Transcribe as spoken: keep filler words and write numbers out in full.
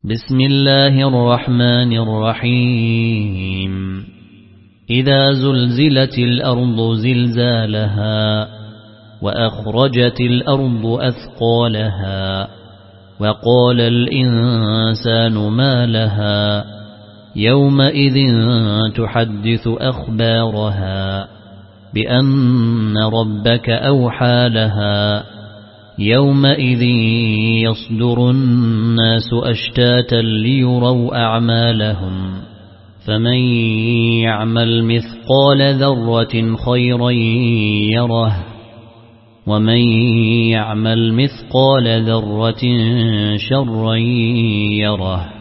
بسم الله الرحمن الرحيم إذا زلزلت الأرض زلزالها وأخرجت الأرض أثقالها وقال الإنسان ما لها يومئذ تحدث أخبارها بأن ربك أوحى لها يومئذ يصدر الناس أشتاتا ليروا أعمالهم فمن يعمل مثقال ذرة خيرا يره ومن يعمل مثقال ذرة شرا يره